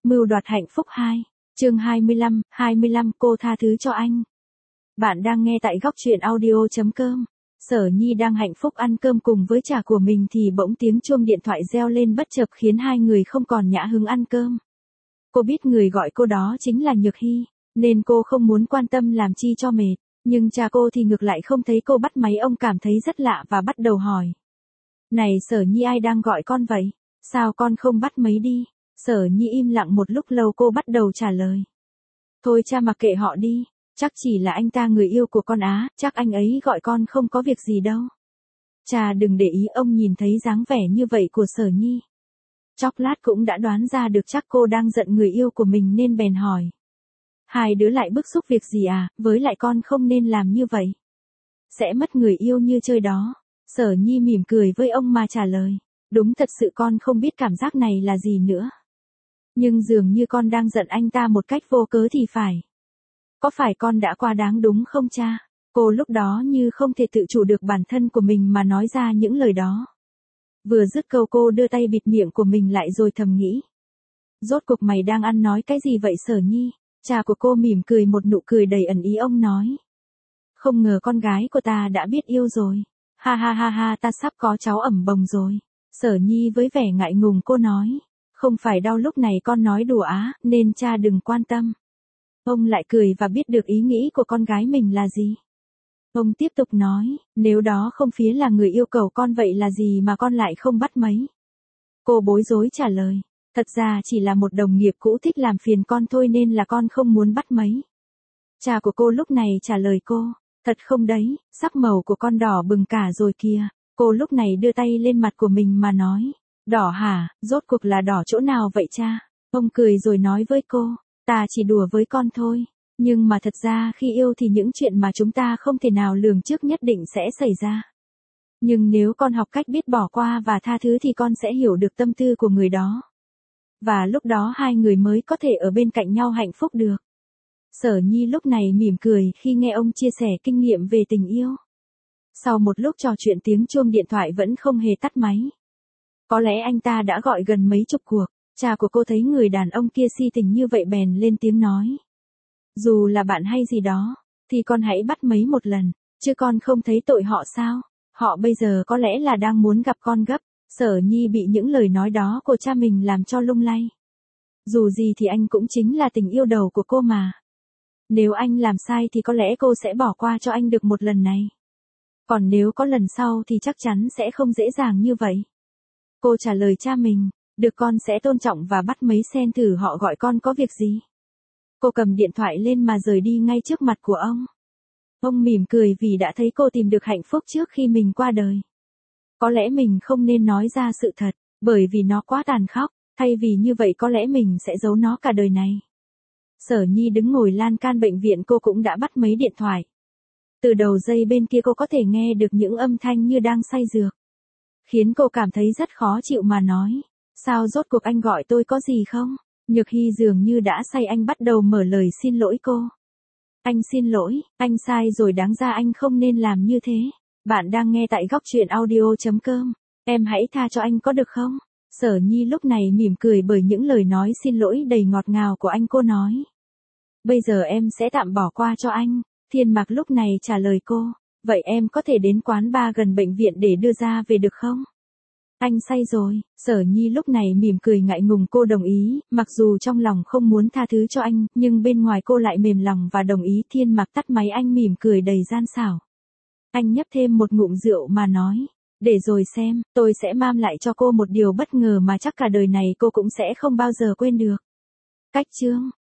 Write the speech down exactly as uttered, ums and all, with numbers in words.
Mưu đoạt hạnh phúc hai. Chương hai mươi lăm, hai mươi lăm cô tha thứ cho anh. Bạn đang nghe tại góc truyện audio chấm com. Sở Nhi đang hạnh phúc ăn cơm cùng với trà của mình thì bỗng tiếng chuông điện thoại reo lên bất chợt khiến hai người không còn nhã hứng ăn cơm. Cô biết người gọi cô đó chính là Nhược Hy, nên cô không muốn quan tâm làm chi cho mệt. Nhưng cha cô thì ngược lại không thấy cô bắt máy, ông cảm thấy rất lạ và bắt đầu hỏi. Này Sở Nhi, ai đang gọi con vậy? Sao con không bắt máy đi? Sở Nhi im lặng một lúc lâu cô bắt đầu trả lời. Thôi cha mặc kệ họ đi, chắc chỉ là anh ta người yêu của con á, chắc anh ấy gọi con không có việc gì đâu. Cha đừng để ý, ông nhìn thấy dáng vẻ như vậy của Sở Nhi. Chốc lát cũng đã đoán ra được chắc cô đang giận người yêu của mình nên bèn hỏi. Hai đứa lại bức xúc việc gì à, với lại con không nên làm như vậy. Sẽ mất người yêu như chơi đó. Sở Nhi mỉm cười với ông mà trả lời. Đúng thật sự con không biết cảm giác này là gì nữa. Nhưng dường như con đang giận anh ta một cách vô cớ thì phải. Có phải con đã quá đáng đúng không cha? Cô lúc đó như không thể tự chủ được bản thân của mình mà nói ra những lời đó. Vừa dứt câu cô đưa tay bịt miệng của mình lại rồi thầm nghĩ. Rốt cuộc mày đang ăn nói cái gì vậy Sở Nhi? Cha của cô mỉm cười một nụ cười đầy ẩn ý, ông nói. Không ngờ con gái của ta đã biết yêu rồi. Ha ha ha ha, ta sắp có cháu ẩm bồng rồi. Sở Nhi với vẻ ngại ngùng cô nói. Không phải đâu, lúc này con nói đùa á, nên cha đừng quan tâm. Ông lại cười và biết được ý nghĩ của con gái mình là gì. Ông tiếp tục nói, nếu đó không phía là người yêu cầu con vậy là gì mà con lại không bắt mấy? Cô bối rối trả lời, thật ra chỉ là một đồng nghiệp cũ thích làm phiền con thôi nên là con không muốn bắt mấy. Cha của cô lúc này trả lời cô, thật không đấy, sắc màu của con đỏ bừng cả rồi kìa. Cô lúc này đưa tay lên mặt của mình mà nói, đỏ hả, rốt cuộc là đỏ chỗ nào vậy cha? Ông cười rồi nói với cô, ta chỉ đùa với con thôi. Nhưng mà thật ra khi yêu thì những chuyện mà chúng ta không thể nào lường trước nhất định sẽ xảy ra. Nhưng nếu con học cách biết bỏ qua và tha thứ thì con sẽ hiểu được tâm tư của người đó. Và lúc đó hai người mới có thể ở bên cạnh nhau hạnh phúc được. Sở Nhi lúc này mỉm cười khi nghe ông chia sẻ kinh nghiệm về tình yêu. Sau một lúc trò chuyện tiếng chuông điện thoại vẫn không hề tắt máy. Có lẽ anh ta đã gọi gần mấy chục cuộc. Cha của cô thấy người đàn ông kia si tình như vậy bèn lên tiếng nói. Dù là bạn hay gì đó, thì con hãy bắt mấy một lần, chứ con không thấy tội họ sao? Họ bây giờ có lẽ là đang muốn gặp con gấp. Sở Nhi bị những lời nói đó của cha mình làm cho lung lay. Dù gì thì anh cũng chính là tình yêu đầu của cô mà. Nếu anh làm sai thì có lẽ cô sẽ bỏ qua cho anh được một lần này. Còn nếu có lần sau thì chắc chắn sẽ không dễ dàng như vậy. Cô trả lời cha mình, được con sẽ tôn trọng và bắt mấy xem thử họ gọi con có việc gì. Cô cầm điện thoại lên mà rời đi ngay trước mặt của ông. Ông mỉm cười vì đã thấy cô tìm được hạnh phúc trước khi mình qua đời. Có lẽ mình không nên nói ra sự thật, bởi vì nó quá tàn khốc, thay vì như vậy có lẽ mình sẽ giấu nó cả đời này. Sở Nhi đứng ngồi lan can bệnh viện, cô cũng đã bắt mấy điện thoại. Từ đầu dây bên kia cô có thể nghe được những âm thanh như đang say dược. Khiến cô cảm thấy rất khó chịu mà nói. Sao rốt cuộc anh gọi tôi có gì không? Nhược Hy dường như đã say, anh bắt đầu mở lời xin lỗi cô. Anh xin lỗi, anh sai rồi, đáng ra anh không nên làm như thế. Bạn đang nghe tại góc truyện audio chấm com. Em hãy tha cho anh có được không? Sở Nhi lúc này mỉm cười bởi những lời nói xin lỗi đầy ngọt ngào của anh, cô nói. Bây giờ em sẽ tạm bỏ qua cho anh. Thiên Mạc lúc này trả lời cô. Vậy em có thể đến quán bar gần bệnh viện để đưa ra về được không? Anh say rồi. Sở Nhi lúc này mỉm cười ngại ngùng, cô đồng ý, mặc dù trong lòng không muốn tha thứ cho anh, nhưng bên ngoài cô lại mềm lòng và đồng ý. Thiên Mạc tắt máy, anh mỉm cười đầy gian xảo. Anh nhấp thêm một ngụm rượu mà nói, để rồi xem, tôi sẽ mang lại cho cô một điều bất ngờ mà chắc cả đời này cô cũng sẽ không bao giờ quên được. Cách chương